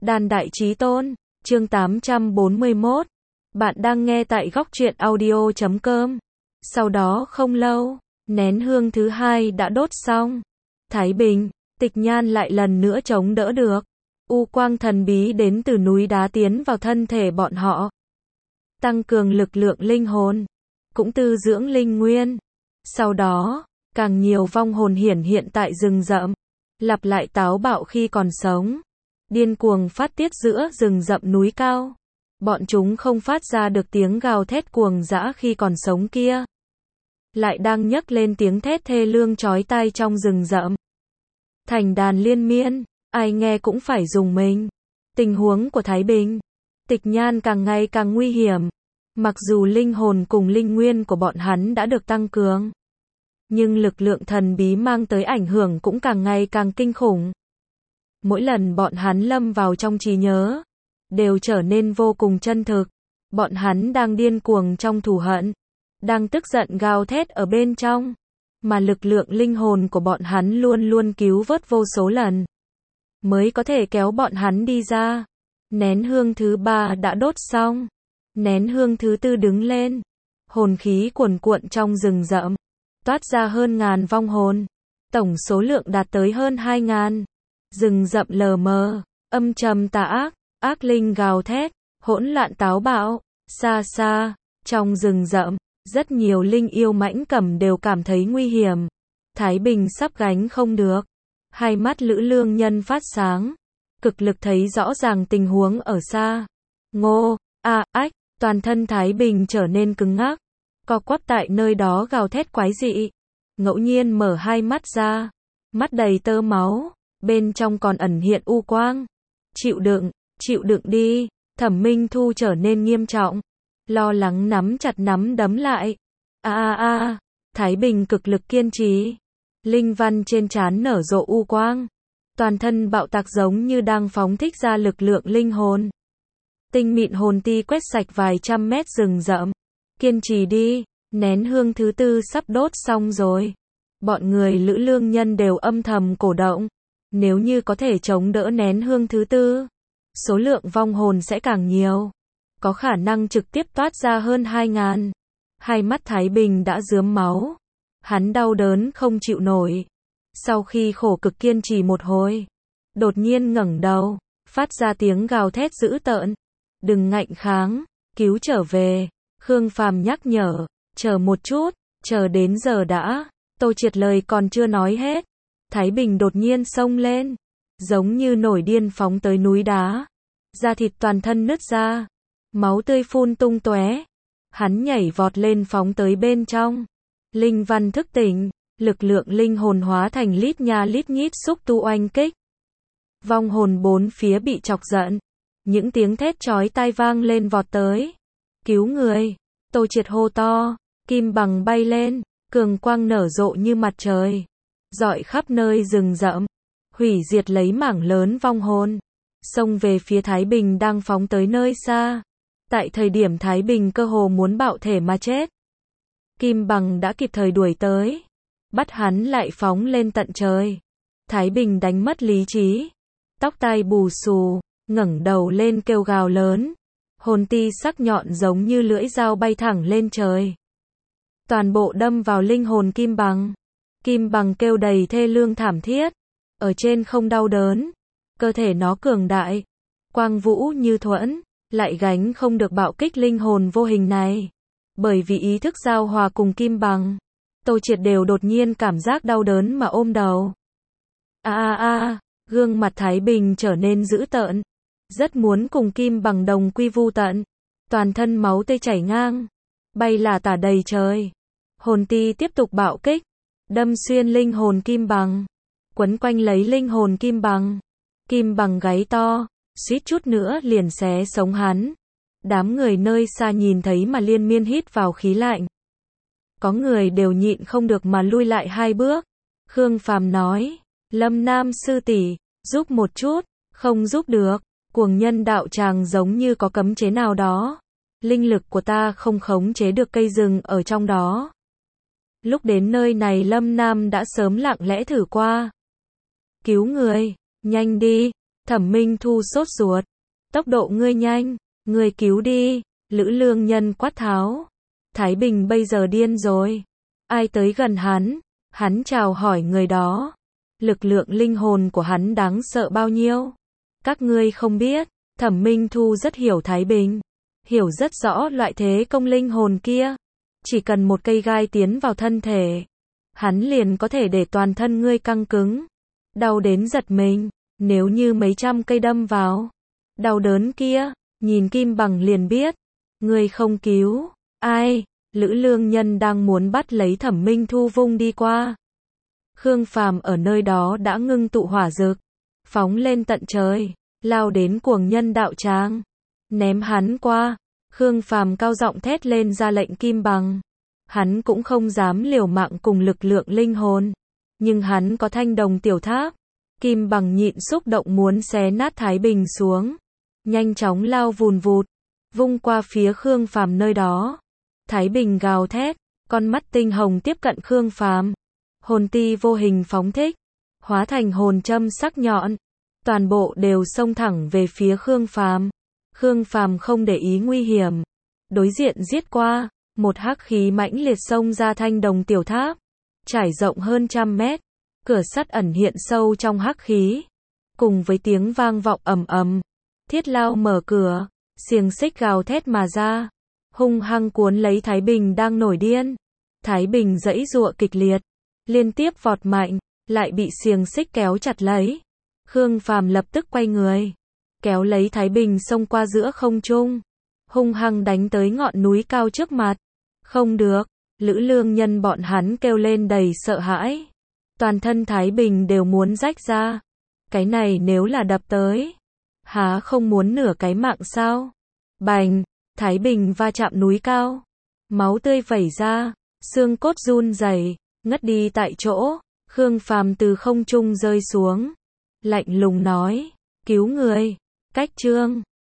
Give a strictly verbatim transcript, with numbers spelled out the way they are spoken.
Đàn Đại Chí Tôn, chương tám trăm bốn mươi mốt. Bạn đang nghe tại góc truyện audio chấm com. Sau đó không lâu, nén hương thứ hai đã đốt xong. Thái Bình, Tịch Nhan lại lần nữa chống đỡ được. U quang thần bí đến từ núi đá tiến vào thân thể bọn họ. Tăng cường lực lượng linh hồn, cũng tư dưỡng linh nguyên. Sau đó, càng nhiều vong hồn hiển hiện tại rừng rậm, lặp lại táo bạo khi còn sống, điên cuồng phát tiết giữa rừng rậm núi cao. Bọn chúng không phát ra được tiếng gào thét cuồng dã khi còn sống kia, lại đang nhấc lên tiếng thét thê lương chói tai trong rừng rậm. Thành đàn liên miên, ai nghe cũng phải rùng mình. Tình huống của Thái Bình, Tịch Nhan càng ngày càng nguy hiểm. Mặc dù linh hồn cùng linh nguyên của bọn hắn đã được tăng cường, nhưng lực lượng thần bí mang tới ảnh hưởng cũng càng ngày càng kinh khủng. Mỗi lần bọn hắn lâm vào trong trí nhớ, đều trở nên vô cùng chân thực. Bọn hắn đang điên cuồng trong thù hận, đang tức giận gào thét ở bên trong, mà lực lượng linh hồn của bọn hắn luôn luôn cứu vớt vô số lần, mới có thể kéo bọn hắn đi ra. Nén hương thứ ba đã đốt xong, nén hương thứ tư đứng lên, hồn khí cuồn cuộn trong rừng rậm, toát ra hơn ngàn vong hồn, tổng số lượng đạt tới hơn hai ngàn. Rừng rậm lờ mờ, âm trầm tà ác, ác linh gào thét, hỗn loạn táo bạo. Xa xa, trong rừng rậm, rất nhiều linh yêu mãnh cầm đều cảm thấy nguy hiểm. Thái Bình sắp gánh không được. Hai mắt Lữ Lương Nhân phát sáng, cực lực thấy rõ ràng tình huống ở xa. Ngô, a, ách, toàn thân Thái Bình trở nên cứng ngắc, co quắp tại nơi đó gào thét quái dị. Ngẫu nhiên mở hai mắt ra, mắt đầy tơ máu, bên trong còn ẩn hiện u quang. Chịu đựng, chịu đựng đi. Thẩm Minh Thu trở nên nghiêm trọng, lo lắng nắm chặt nắm đấm lại. A a a, Thái Bình cực lực kiên trì. Linh văn trên trán nở rộ u quang, toàn thân bạo tạc giống như đang phóng thích ra lực lượng linh hồn. Tinh mịn hồn ti quét sạch vài trăm mét rừng rậm. Kiên trì đi, nén hương thứ tư sắp đốt xong rồi. Bọn người Lữ Lương Nhân đều âm thầm cổ động. Nếu như có thể chống đỡ nén hương thứ tư, số lượng vong hồn sẽ càng nhiều, có khả năng trực tiếp toát ra hơn hai ngàn. Hai mắt Thái Bình đã rướm máu, hắn đau đớn không chịu nổi. Sau khi khổ cực kiên trì một hồi, đột nhiên ngẩng đầu, phát ra tiếng gào thét dữ tợn. Đừng ngạnh kháng, cứu trở về. Khương Phàm nhắc nhở, chờ một chút, chờ đến giờ đã. Tô Triệt lời còn chưa nói hết, Thái Bình đột nhiên xông lên, giống như nổi điên phóng tới núi đá. Da thịt toàn thân nứt ra, máu tươi phun tung tóe. Hắn nhảy vọt lên phóng tới bên trong. Linh văn thức tỉnh, lực lượng linh hồn hóa thành lít nha lít nhít xúc tu oanh kích. Vong hồn bốn phía bị chọc giận, những tiếng thét chói tai vang lên vọt tới. Cứu người, Tô Triệt hô to, kim bằng bay lên, cường quang nở rộ như mặt trời, rọi khắp nơi rừng rậm, hủy diệt lấy mảng lớn vong hồn, xông về phía Thái Bình đang phóng tới nơi xa. Tại thời điểm Thái Bình cơ hồ muốn bạo thể mà chết, kim bằng đã kịp thời đuổi tới, bắt hắn lại phóng lên tận trời. Thái Bình đánh mất lý trí, tóc tai bù xù, ngẩng đầu lên kêu gào lớn, hồn ti sắc nhọn giống như lưỡi dao bay thẳng lên trời, toàn bộ đâm vào linh hồn kim bằng. Kim bằng kêu đầy thê lương thảm thiết, ở trên không đau đớn, cơ thể nó cường đại, quang vũ như thuẫn, lại gánh không được bạo kích linh hồn vô hình này. Bởi vì ý thức giao hòa cùng kim bằng, Tô Triệt đều đột nhiên cảm giác đau đớn mà ôm đầu. A a a, gương mặt Thái Bình trở nên dữ tợn, rất muốn cùng kim bằng đồng quy vu tận. Toàn thân máu tươi chảy ngang, bay là tả đầy trời. Hồn ti tiếp tục bạo kích, đâm xuyên linh hồn kim bằng, quấn quanh lấy linh hồn kim bằng. Kim bằng gáy to, suýt chút nữa liền xé sống hắn. Đám người nơi xa nhìn thấy mà liên miên hít vào khí lạnh. Có người đều nhịn không được mà lui lại hai bước. Khương Phàm nói, Lâm Nam sư tỷ, giúp một chút. Không giúp được, cuồng nhân đạo tràng giống như có cấm chế nào đó. Linh lực của ta không khống chế được cây rừng ở trong đó. Lúc đến nơi này Lâm Nam đã sớm lặng lẽ thử qua. Cứu người, nhanh đi, Thẩm Minh Thu sốt ruột. Tốc độ ngươi nhanh, ngươi cứu đi, Lữ Lương Nhân quát tháo. Thái Bình bây giờ điên rồi. Ai tới gần hắn, hắn chào hỏi người đó. Lực lượng linh hồn của hắn đáng sợ bao nhiêu? Các ngươi không biết, Thẩm Minh Thu rất hiểu Thái Bình. Hiểu rất rõ loại thế công linh hồn kia. Chỉ cần một cây gai tiến vào thân thể, hắn liền có thể để toàn thân ngươi căng cứng. Đau đến giật mình, nếu như mấy trăm cây đâm vào. Đau đớn kia, nhìn Kim Bằng liền biết. Ngươi không cứu, ai? Lữ Lương Nhân đang muốn bắt lấy Thẩm Minh Thu vung đi qua. Khương Phàm ở nơi đó đã ngưng tụ hỏa dực, phóng lên tận trời, lao đến Cuồng Nhân đạo tràng, ném hắn qua. Khương Phàm cao giọng thét lên ra lệnh Kim Bằng. Hắn cũng không dám liều mạng cùng lực lượng linh hồn, nhưng hắn có thanh đồng tiểu tháp. Kim Bằng nhịn xúc động muốn xé nát Thái Bình xuống, nhanh chóng lao vùn vụt, vung qua phía Khương Phàm nơi đó. Thái Bình gào thét, con mắt tinh hồng tiếp cận Khương Phàm. Hồn ti vô hình phóng thích, hóa thành hồn châm sắc nhọn, toàn bộ đều xông thẳng về phía Khương Phàm. Khương Phàm không để ý nguy hiểm, đối diện giết qua, một hắc khí mãnh liệt xông ra thanh đồng tiểu tháp, trải rộng hơn trăm mét, cửa sắt ẩn hiện sâu trong hắc khí, cùng với tiếng vang vọng ầm ầm, thiết lao mở cửa, xiềng xích gào thét mà ra, hung hăng cuốn lấy Thái Bình đang nổi điên. Thái Bình giãy giụa kịch liệt, liên tiếp vọt mạnh, lại bị xiềng xích kéo chặt lấy. Khương Phàm lập tức quay người, kéo lấy Thái Bình xông qua giữa không trung, hung hăng đánh tới ngọn núi cao trước mặt. Không được, Lữ Lương Nhân bọn hắn kêu lên đầy sợ hãi. Toàn thân Thái Bình đều muốn rách ra. Cái này nếu là đập tới, há không muốn nửa cái mạng sao? Bành, Thái Bình va chạm núi cao, máu tươi vẩy ra, xương cốt run rẩy, ngất đi tại chỗ. Khương Phàm từ không trung rơi xuống, lạnh lùng nói, cứu người. Cách chương